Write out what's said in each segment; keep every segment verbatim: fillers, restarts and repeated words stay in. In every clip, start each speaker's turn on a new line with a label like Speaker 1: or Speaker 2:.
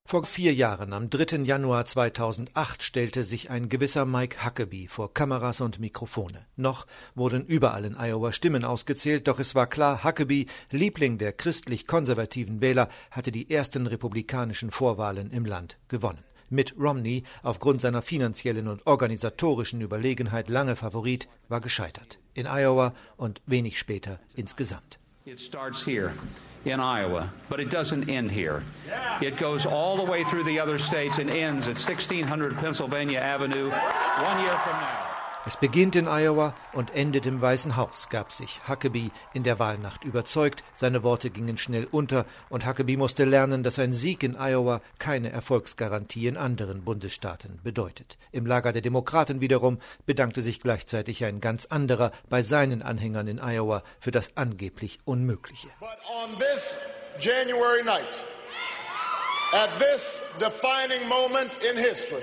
Speaker 1: Vor vier Jahren, am dritten Januar zweitausendacht, stellte sich ein gewisser Mike Huckabee vor Kameras und Mikrofone. Noch wurden überall in Iowa Stimmen ausgezählt, doch es war klar, Huckabee, Liebling der christlich-konservativen Wähler, hatte die ersten republikanischen Vorwahlen im Land gewonnen. Mitt Romney, aufgrund seiner finanziellen und organisatorischen Überlegenheit lange Favorit, war gescheitert. In Iowa und wenig später insgesamt.
Speaker 2: It starts here in Iowa, but it doesn't end here. It goes all the way through the other states and ends at sixteen hundred Pennsylvania Avenue one year from now.
Speaker 1: Es beginnt in Iowa und endet im Weißen Haus, gab sich Huckabee in der Wahlnacht überzeugt. Seine Worte gingen schnell unter und Huckabee musste lernen, dass ein Sieg in Iowa keine Erfolgsgarantie in anderen Bundesstaaten bedeutet. Im Lager der Demokraten wiederum bedankte sich gleichzeitig ein ganz anderer bei seinen Anhängern in Iowa für das angeblich Unmögliche.
Speaker 3: But on this January night, at this defining moment in history,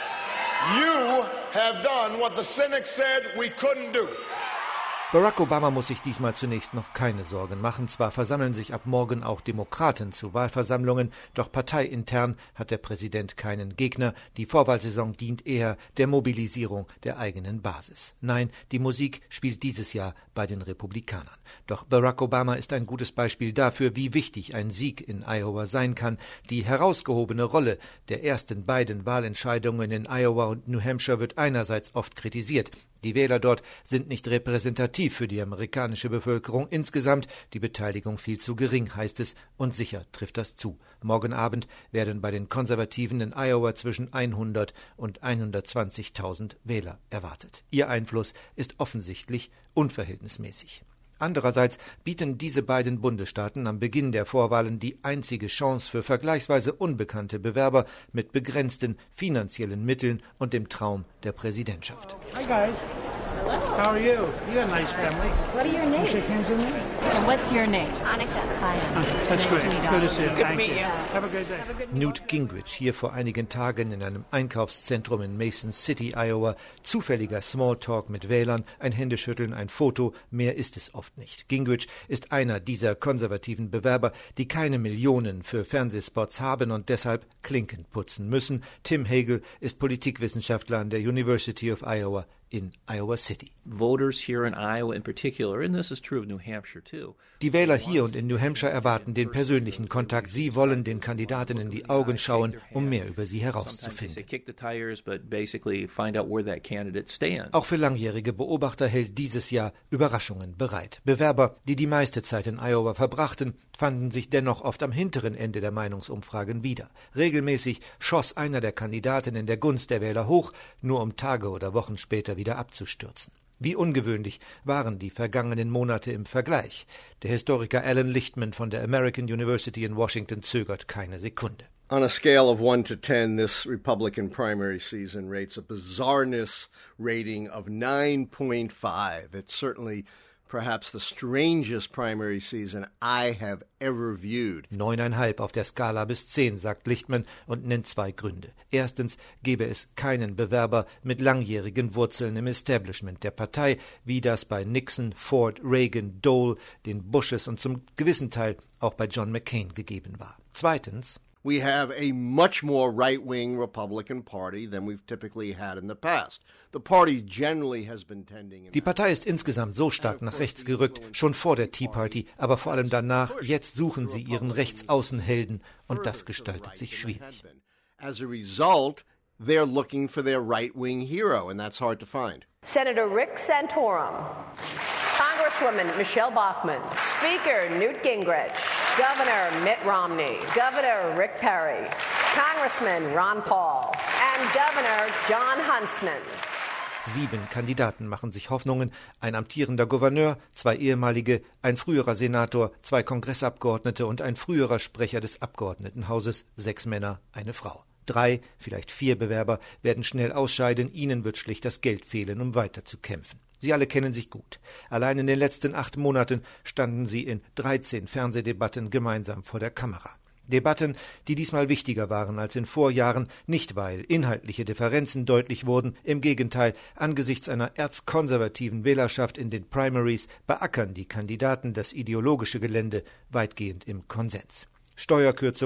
Speaker 3: you have done what the cynics said we couldn't do.
Speaker 1: Barack Obama muss sich diesmal zunächst noch keine Sorgen machen. Zwar versammeln sich ab morgen auch Demokraten zu Wahlversammlungen, doch parteiintern hat der Präsident keinen Gegner. Die Vorwahlsaison dient eher der Mobilisierung der eigenen Basis. Nein, die Musik spielt dieses Jahr bei den Republikanern. Doch Barack Obama ist ein gutes Beispiel dafür, wie wichtig ein Sieg in Iowa sein kann. Die herausgehobene Rolle der ersten beiden Wahlentscheidungen in Iowa und New Hampshire wird einerseits oft kritisiert. Die Wähler dort sind nicht repräsentativ für die amerikanische Bevölkerung insgesamt, die Beteiligung viel zu gering, heißt es, und sicher trifft das zu. Morgen Abend werden bei den Konservativen in Iowa zwischen hundert und hundertzwanzigtausend Wähler erwartet. Ihr Einfluss ist offensichtlich unverhältnismäßig. Andererseits bieten diese beiden Bundesstaaten am Beginn der Vorwahlen die einzige Chance für vergleichsweise unbekannte Bewerber mit begrenzten finanziellen Mitteln und dem Traum der Präsidentschaft.
Speaker 4: Hi guys. Hello. How are you? You have a nice family.
Speaker 5: What are your names?
Speaker 4: You shake hands with me?
Speaker 5: And what's your name? Annika. Hi.
Speaker 4: Uh, that's great. Good to see you. Thank you. Have a good day.
Speaker 1: Newt Gingrich hier vor einigen Tagen in einem Einkaufszentrum in Mason City, Iowa. Zufälliger Smalltalk mit Wählern, ein Händeschütteln, ein Foto, mehr ist es oft nicht. Gingrich ist einer dieser konservativen Bewerber, die keine Millionen für Fernsehspots haben und deshalb Klinken putzen müssen. Tim Hagel ist Politikwissenschaftler an der University of Iowa in Iowa City.
Speaker 6: Voters here in Iowa in particular, and this is true of New Hampshire too.
Speaker 1: Die Wähler hier und in New Hampshire erwarten den persönlichen Kontakt. Sie wollen den Kandidaten in die Augen schauen, um mehr über sie herauszufinden. Auch für langjährige Beobachter hält dieses Jahr Überraschungen bereit. Bewerber, die die meiste Zeit in Iowa verbrachten, fanden sich dennoch oft am hinteren Ende der Meinungsumfragen wieder. Regelmäßig schoss einer der Kandidaten in der Gunst der Wähler hoch, nur um Tage oder Wochen später wieder abzustürzen. Wie ungewöhnlich waren die vergangenen Monate im Vergleich. Der Historiker Alan Lichtman von der American University in Washington zögert keine Sekunde.
Speaker 7: On a scale of one to ten, this Republican primary season rates a bizarreness rating of nine point five. It's certainly perhaps the strangest primary season I have ever viewed.
Speaker 1: Neuneinhalb auf der Skala bis zehn, sagt Lichtman und nennt zwei Gründe. Erstens gebe es keinen Bewerber mit langjährigen Wurzeln im Establishment der Partei, wie das bei Nixon, Ford, Reagan, Dole, den Bushes und zum gewissen Teil auch bei John McCain gegeben war. Zweitens:
Speaker 7: We have a much more right-wing Republican Party than we've typically had in the past. The party generally has been tending.
Speaker 1: Die Partei ist insgesamt so stark nach rechts gerückt, schon vor der Tea Party, aber vor allem danach. Jetzt suchen sie ihren Rechtsaußenhelden und das gestaltet sich schwierig.
Speaker 7: As a result, they're looking for their right-wing hero, and that's hard to find.
Speaker 8: Senator Rick Santorum, Congresswoman Michelle Bachmann, Speaker Newt Gingrich, Governor Mitt Romney, Governor Rick Perry, Congressman Ron Paul and Governor John Huntsman.
Speaker 1: Sieben Kandidaten machen sich Hoffnungen, ein amtierender Gouverneur, zwei ehemalige, ein früherer Senator, zwei Kongressabgeordnete und ein früherer Sprecher des Abgeordnetenhauses, sechs Männer, eine Frau. Drei, vielleicht vier Bewerber werden schnell ausscheiden, ihnen wird schlicht das Geld fehlen, um weiter zu kämpfen. Sie alle kennen sich gut. Allein in den letzten acht Monaten standen sie in dreizehn Fernsehdebatten gemeinsam vor der Kamera. Debatten, die diesmal wichtiger waren als in Vorjahren, nicht weil inhaltliche Differenzen deutlich wurden, im Gegenteil, angesichts einer erzkonservativen Wählerschaft in den Primaries beackern die Kandidaten das ideologische Gelände weitgehend im Konsens. Steuerkürzungen,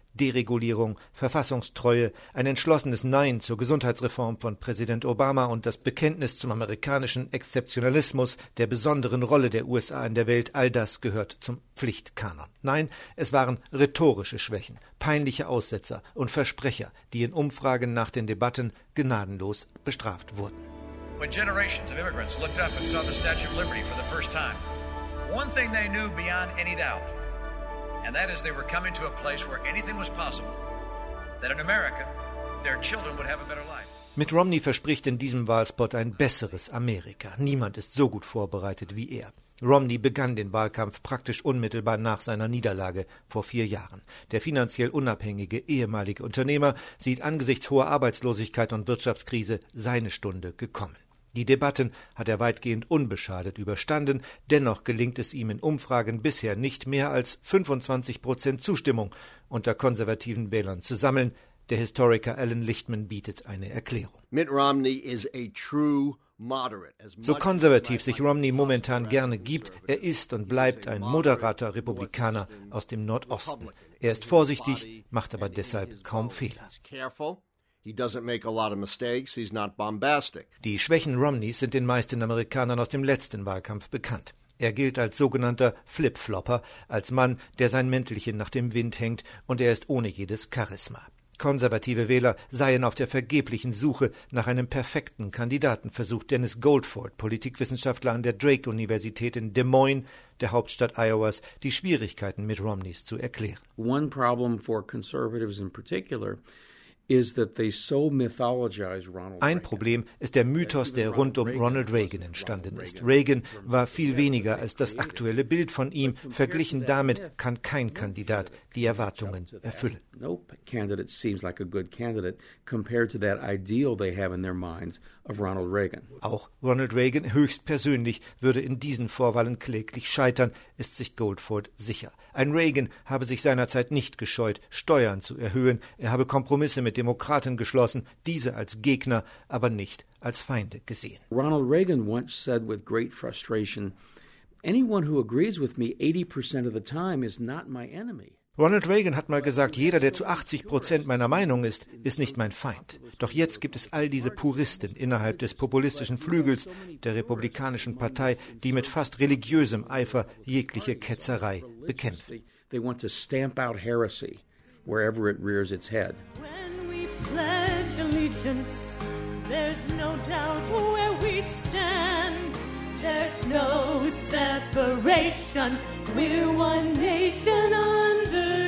Speaker 1: Deregulierung, Verfassungstreue, ein entschlossenes Nein zur Gesundheitsreform von Präsident Obama und das Bekenntnis zum amerikanischen Exzeptionalismus, der besonderen Rolle der U S A in der Welt, all das gehört zum Pflichtkanon. Nein, es waren rhetorische Schwächen, peinliche Aussetzer und Versprecher, die in Umfragen nach den Debatten gnadenlos bestraft wurden.
Speaker 9: When generations of immigrants looked up and saw the Statue of Liberty for the first time, one thing they knew beyond any doubt, and that is they were coming to a place where anything was possible, that in America, their children would have a better life.
Speaker 1: Mitt Romney verspricht in diesem Wahlspot ein besseres Amerika. Niemand ist so gut vorbereitet wie er. Romney begann den Wahlkampf praktisch unmittelbar nach seiner Niederlage vor vier Jahren. Der finanziell unabhängige ehemalige Unternehmer sieht angesichts hoher Arbeitslosigkeit und Wirtschaftskrise seine Stunde gekommen. Die Debatten hat er weitgehend unbeschadet überstanden, dennoch gelingt es ihm in Umfragen bisher nicht mehr als fünfundzwanzig Prozent Zustimmung unter konservativen Wählern zu sammeln. Der Historiker Alan Lichtman bietet eine Erklärung.
Speaker 7: Mitt Romney is a true moderate.
Speaker 1: So konservativ sich Romney momentan gerne gibt, er ist und bleibt ein moderater Republikaner aus dem Nordosten. Er ist vorsichtig, macht aber deshalb kaum Fehler.
Speaker 7: He doesn't make a lot of mistakes. He's not bombastic.
Speaker 1: Die Schwächen Romneys sind den meisten Amerikanern aus dem letzten Wahlkampf bekannt. Er gilt als sogenannter Flip-Flopper, als Mann, der sein Mäntelchen nach dem Wind hängt, und er ist ohne jedes Charisma. Konservative Wähler seien auf der vergeblichen Suche nach einem perfekten Kandidaten, versucht Dennis Goldford, Politikwissenschaftler an der Drake-Universität in Des Moines, der Hauptstadt Iowas, die Schwierigkeiten mit Romneys zu erklären.
Speaker 10: One problem for conservatives in particular
Speaker 1: Ein Problem ist der Mythos, der rund um Ronald Reagan entstanden ist. Reagan war viel weniger als das aktuelle Bild von ihm. Verglichen damit kann kein Kandidat die Erwartungen erfüllen.
Speaker 10: No candidate seems like a good candidate compared to that ideal they have in their minds of Ronald Reagan.
Speaker 1: Auch Ronald Reagan höchstpersönlich würde in diesen Vorwahlen kläglich scheitern, ist sich Goldford sicher. Ein Reagan habe sich seinerzeit nicht gescheut, Steuern zu erhöhen. Er habe Kompromisse mit Demokraten geschlossen, diese als Gegner, aber nicht als Feinde gesehen.
Speaker 10: Ronald Reagan once said with great frustration, anyone who agrees with me eighty percent of the time is not my enemy.
Speaker 1: Ronald Reagan hat mal gesagt, jeder, der zu achtzig Prozent meiner Meinung ist, ist nicht mein Feind. Doch jetzt gibt es all diese Puristen innerhalb des populistischen Flügels der Republikanischen Partei, die mit fast religiösem Eifer jegliche Ketzerei bekämpfen.
Speaker 10: They want to stamp out heresy wherever it rears its head.
Speaker 11: When we pledge allegiance, there's no doubt where we stand. There's no separation. We're one nation under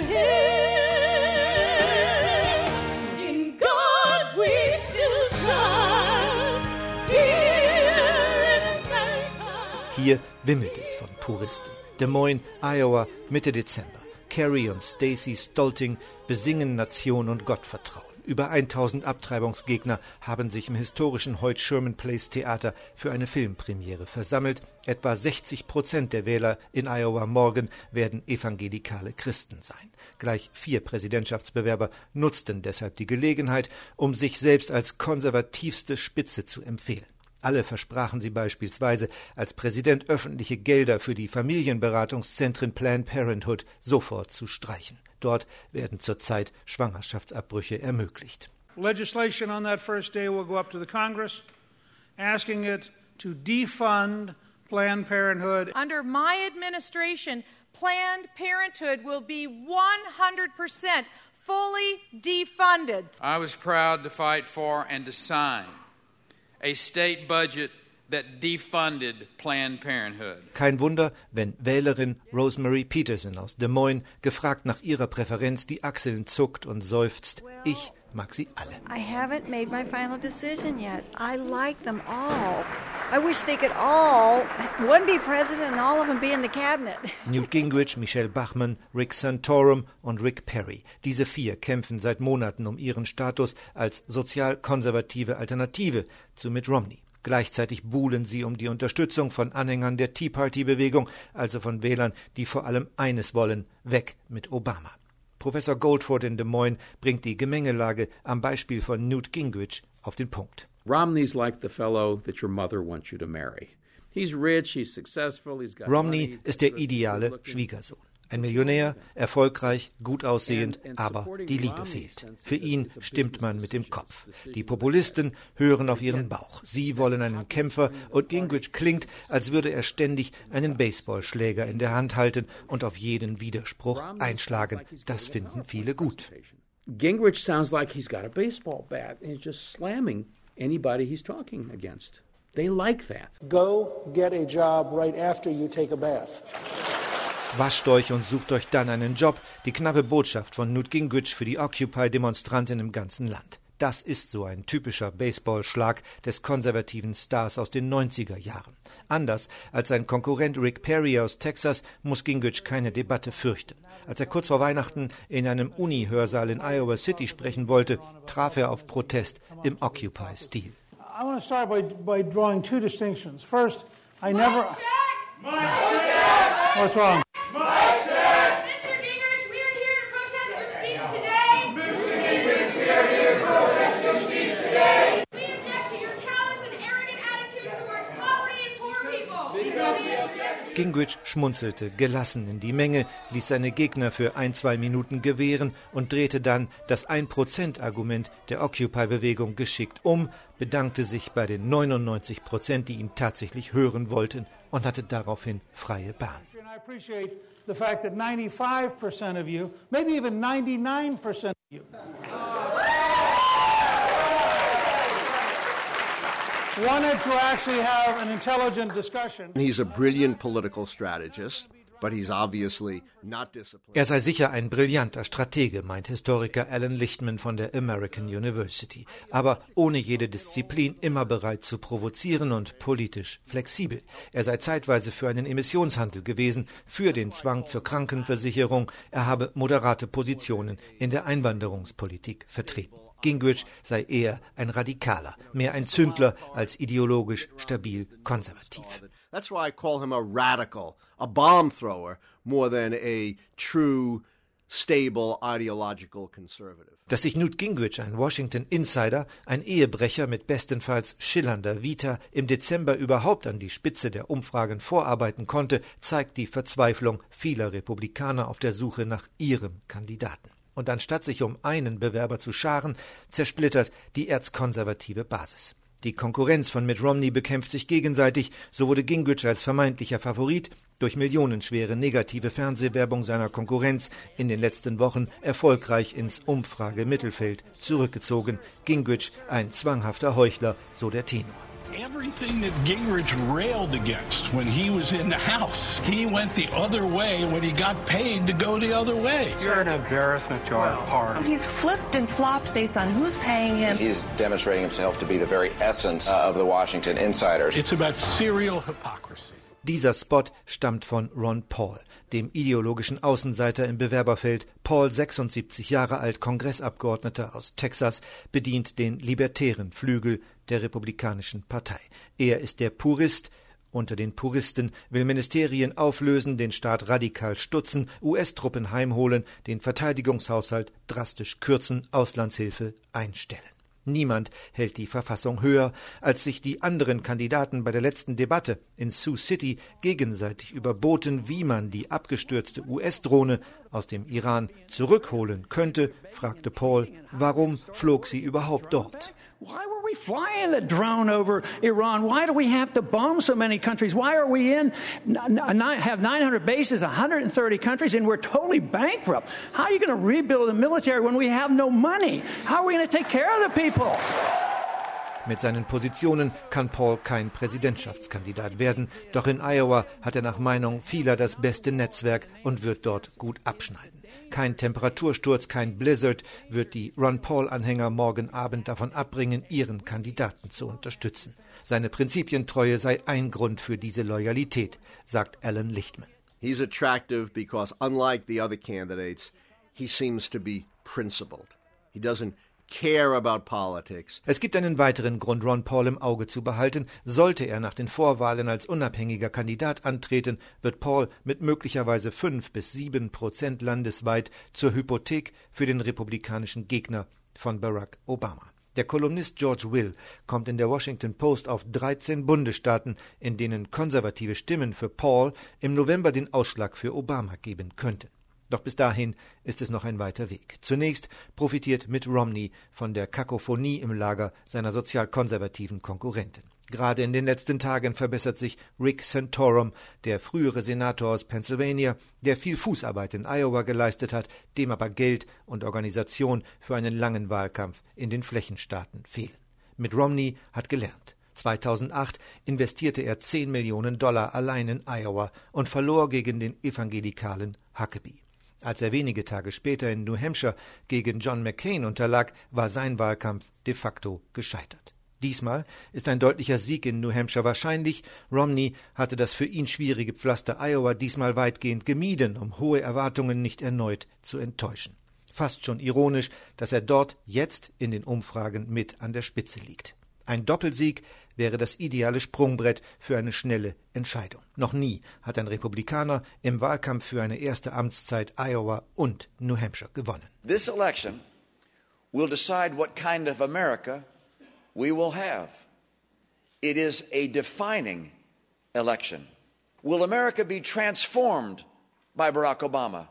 Speaker 11: Him. In God we still trust. Here in America.
Speaker 1: Hier wimmelt es von Puristen. Des Moines, Iowa, Mitte Dezember. Kerry und Stacey Stolting besingen Nation und Gottvertrauen. Über tausend Abtreibungsgegner haben sich im historischen Hoyt-Sherman-Place-Theater für eine Filmpremiere versammelt. Etwa sechzig Prozent der Wähler in Iowa morgen werden evangelikale Christen sein. Gleich vier Präsidentschaftsbewerber nutzten deshalb die Gelegenheit, um sich selbst als konservativste Spitze zu empfehlen. Alle versprachen sie beispielsweise, als Präsident öffentliche Gelder für die Familienberatungszentren Planned Parenthood sofort zu streichen. Dort werden zurzeit Schwangerschaftsabbrüche ermöglicht.
Speaker 4: Legislation on that first day will go up to the Congress, asking it to defund Planned Parenthood.
Speaker 12: Under my administration, Planned Parenthood will be one hundred percent fully defunded.
Speaker 13: I was proud to fight for and to sign a state budget that defunded Planned Parenthood.
Speaker 1: Kein Wunder, wenn Wählerin Rosemary Peterson aus Des Moines, gefragt nach ihrer Präferenz, die Achseln zuckt und seufzt. Ich mag sie alle.
Speaker 14: I haven't made my final decision yet. I like them all. I wish they could all, one be president and all of them be in the cabinet.
Speaker 1: Newt Gingrich, Michelle Bachmann, Rick Santorum und Rick Perry. Diese vier kämpfen seit Monaten um ihren Status als sozial-konservative Alternative zu Mitt Romney. Gleichzeitig buhlen sie um die Unterstützung von Anhängern der Tea Party-Bewegung, also von Wählern, die vor allem eines wollen: weg mit Obama. Professor Goldford in Des Moines bringt die Gemengelage am Beispiel von Newt Gingrich auf den Punkt.
Speaker 10: Romney's like the fellow that your mother wants you to marry. He's rich, he's successful, he's got
Speaker 1: Romney
Speaker 10: money,
Speaker 1: ist der ideale Schwiegersohn. Ein Millionär, erfolgreich, gut aussehend, aber die Liebe fehlt. Für ihn stimmt man mit dem Kopf. Die Populisten hören auf ihren Bauch. Sie wollen einen Kämpfer und Gingrich klingt, als würde er ständig einen Baseballschläger in der Hand halten und auf jeden Widerspruch einschlagen. Das finden viele gut.
Speaker 10: Gingrich sounds like he's got a baseball bat and he's just slamming anybody he's talking against. They like that.
Speaker 15: Go get a job right after you take a bath.
Speaker 1: Wascht euch und sucht euch dann einen Job. Die knappe Botschaft von Newt Gingrich für die Occupy-Demonstranten im ganzen Land. Das ist so ein typischer Baseballschlag des konservativen Stars aus den neunziger Jahren. Anders als sein Konkurrent Rick Perry aus Texas muss Gingrich keine Debatte fürchten. Als er kurz vor Weihnachten in einem Uni-Hörsaal in Iowa City sprechen wollte, traf er auf Protest im Occupy-Stil.
Speaker 4: I want to start by, by drawing two distinctions. First, I never... Mike check! What's wrong?
Speaker 11: Mike check! Mister Gingrich, we are here to protest your speech today. Mister Gingrich, we are here to protest your speech today. We object to your callous and arrogant attitude towards poverty and poor people.
Speaker 1: Gingrich schmunzelte gelassen in die Menge, ließ seine Gegner für ein, zwei Minuten gewähren und drehte dann das ein-Prozent-Argument der Occupy-Bewegung geschickt um, bedankte sich bei den neunundneunzig Prozent, die ihn tatsächlich hören wollten, und hatte daraufhin freie Bahn.
Speaker 4: I appreciate the fact that ninety-five percent of you, maybe even ninety-nine percent of you, wanted to actually have an intelligent discussion.
Speaker 7: He's a brilliant political strategist, but he's obviously not disciplined.
Speaker 1: Er sei sicher ein brillanter Stratege, meint Historiker Alan Lichtman von der American University, aber ohne jede Disziplin, immer bereit zu provozieren und politisch flexibel. Er sei zeitweise für einen Emissionshandel gewesen, für den Zwang zur Krankenversicherung, er habe moderate Positionen in der Einwanderungspolitik vertreten. Gingrich sei eher ein Radikaler, mehr ein Zündler als ideologisch stabil konservativ.
Speaker 7: That's why I call him a radical, a bomb thrower, more than a true, stable, ideological conservative.
Speaker 1: Dass sich Newt Gingrich, ein Washington Insider, ein Ehebrecher mit bestenfalls schillernder Vita, im Dezember überhaupt an die Spitze der Umfragen vorarbeiten konnte, zeigt die Verzweiflung vieler Republikaner auf der Suche nach ihrem Kandidaten. Und anstatt sich um einen Bewerber zu scharen, zersplittert die erzkonservative Basis. Die Konkurrenz von Mitt Romney bekämpft sich gegenseitig, so wurde Gingrich als vermeintlicher Favorit durch millionenschwere negative Fernsehwerbung seiner Konkurrenz in den letzten Wochen erfolgreich ins Umfragemittelfeld zurückgezogen. Gingrich ein zwanghafter Heuchler, so der Tenor.
Speaker 16: Everything that Gingrich railed against when he was in the House, he went the other way when he got paid to go the other way.
Speaker 17: You're an embarrassment to our party.
Speaker 5: He's flipped and flopped based on who's paying him.
Speaker 18: He's demonstrating himself to be the very essence uh, of the Washington Insiders.
Speaker 16: It's about serial hypocrisy.
Speaker 1: Dieser Spot stammt von Ron Paul, dem ideologischen Außenseiter im Bewerberfeld. Paul, sechsundsiebzig Jahre alt, Kongressabgeordneter aus Texas, bedient den libertären Flügel der Republikanischen Partei. Er ist der Purist unter den Puristen, will Ministerien auflösen, den Staat radikal stutzen, U S-Truppen heimholen, den Verteidigungshaushalt drastisch kürzen, Auslandshilfe einstellen. Niemand hält die Verfassung höher, als sich die anderen Kandidaten bei der letzten Debatte in Sioux City gegenseitig überboten, wie man die abgestürzte U S-Drohne aus dem Iran zurückholen könnte, fragte Paul, warum flog sie überhaupt dort?
Speaker 19: Why were we flying the drone over Iran? Why do we have to bomb so many countries? Why are we in, have nine hundred bases, one hundred thirty countries, and we're totally bankrupt? How are you going to rebuild the military when we have no money? How are we going to take care of the people?
Speaker 1: Mit seinen Positionen kann Paul kein Präsidentschaftskandidat werden, doch in Iowa hat er nach Meinung vieler das beste Netzwerk und wird dort gut abschneiden. Kein Temperatursturz, kein Blizzard wird die Ron-Paul-Anhänger morgen Abend davon abbringen, ihren Kandidaten zu unterstützen. Seine Prinzipientreue sei ein Grund für diese Loyalität, sagt Alan Lichtman.
Speaker 7: He's attractive because, unlike the other candidates, he seems to be principled. He doesn't care about politics.
Speaker 1: Es gibt einen weiteren Grund, Ron Paul im Auge zu behalten. Sollte er nach den Vorwahlen als unabhängiger Kandidat antreten, wird Paul mit möglicherweise fünf bis sieben Prozent landesweit zur Hypothek für den republikanischen Gegner von Barack Obama. Der Kolumnist George Will kommt in der Washington Post auf dreizehn Bundesstaaten, in denen konservative Stimmen für Paul im November den Ausschlag für Obama geben könnten. Doch bis dahin ist es noch ein weiter Weg. Zunächst profitiert Mitt Romney von der Kakophonie im Lager seiner sozialkonservativen Konkurrenten. Gerade in den letzten Tagen verbessert sich Rick Santorum, der frühere Senator aus Pennsylvania, der viel Fußarbeit in Iowa geleistet hat, dem aber Geld und Organisation für einen langen Wahlkampf in den Flächenstaaten fehlen. Mitt Romney hat gelernt. zweitausendacht investierte er zehn Millionen Dollar allein in Iowa und verlor gegen den evangelikalen Huckabee. Als er wenige Tage später in New Hampshire gegen John McCain unterlag, war sein Wahlkampf de facto gescheitert. Diesmal ist ein deutlicher Sieg in New Hampshire wahrscheinlich. Romney hatte das für ihn schwierige Pflaster Iowa diesmal weitgehend gemieden, um hohe Erwartungen nicht erneut zu enttäuschen. Fast schon ironisch, dass er dort jetzt in den Umfragen mit an der Spitze liegt. Ein Doppelsieg wäre das ideale Sprungbrett für eine schnelle Entscheidung. Noch nie hat ein Republikaner im Wahlkampf für eine erste Amtszeit Iowa und New Hampshire gewonnen.
Speaker 9: This election will decide what kind of America we will have. It is a defining election. Will America be transformed by Barack Obama?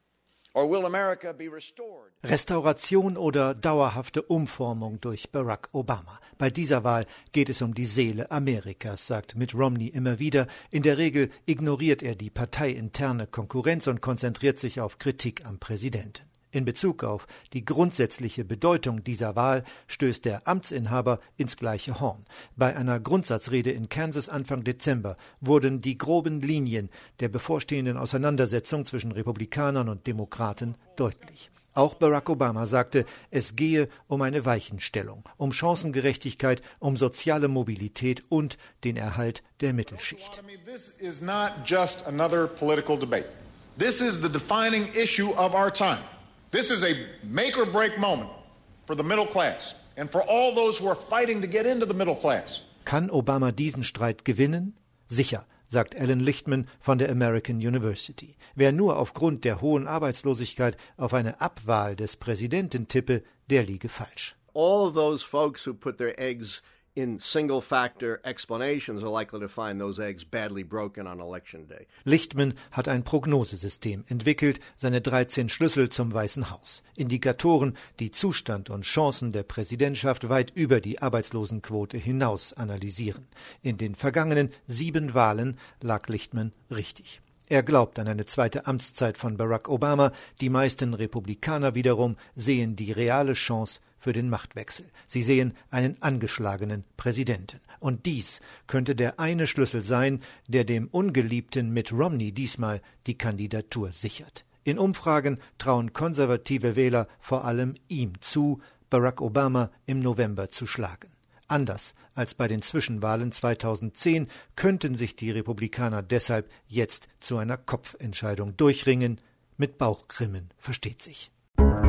Speaker 9: Or will America be restored?
Speaker 1: Restauration oder dauerhafte Umformung durch Barack Obama. Bei dieser Wahl geht es um die Seele Amerikas, sagt Mitt Romney immer wieder. In der Regel ignoriert er die parteiinterne Konkurrenz und konzentriert sich auf Kritik am Präsidenten. In Bezug auf die grundsätzliche Bedeutung dieser Wahl stößt der Amtsinhaber ins gleiche Horn. Bei einer Grundsatzrede in Kansas Anfang Dezember wurden die groben Linien der bevorstehenden Auseinandersetzung zwischen Republikanern und Demokraten deutlich. Auch Barack Obama sagte, es gehe um eine Weichenstellung, um Chancengerechtigkeit, um soziale Mobilität und den Erhalt der Mittelschicht.
Speaker 3: This is not just another political debate. This is the defining issue of our time. This is a make-or-break moment for the middle class and for all those who are fighting to get into the middle class.
Speaker 1: Kann Obama diesen Streit gewinnen? Sicher, sagt Alan Lichtman von der American University. Wer nur aufgrund der hohen Arbeitslosigkeit auf eine Abwahl des Präsidenten tippe, der liege falsch.
Speaker 7: All of those folks who put their eggs in single-factor explanations are likely to find those eggs badly broken on election day.
Speaker 1: Lichtman hat ein Prognosesystem entwickelt, seine dreizehn Schlüssel zum Weißen Haus. Indikatoren, die Zustand und Chancen der Präsidentschaft weit über die Arbeitslosenquote hinaus analysieren. In den vergangenen sieben Wahlen lag Lichtman richtig. Er glaubt an eine zweite Amtszeit von Barack Obama. Die meisten Republikaner wiederum sehen die reale Chance für den Machtwechsel. Sie sehen einen angeschlagenen Präsidenten. Und dies könnte der eine Schlüssel sein, der dem ungeliebten Mitt Romney diesmal die Kandidatur sichert. In Umfragen trauen konservative Wähler vor allem ihm zu, Barack Obama im November zu schlagen. Anders als bei den Zwischenwahlen zweitausendzehn könnten sich die Republikaner deshalb jetzt zu einer Kopfentscheidung durchringen. Mit Bauchgrimmen, versteht sich.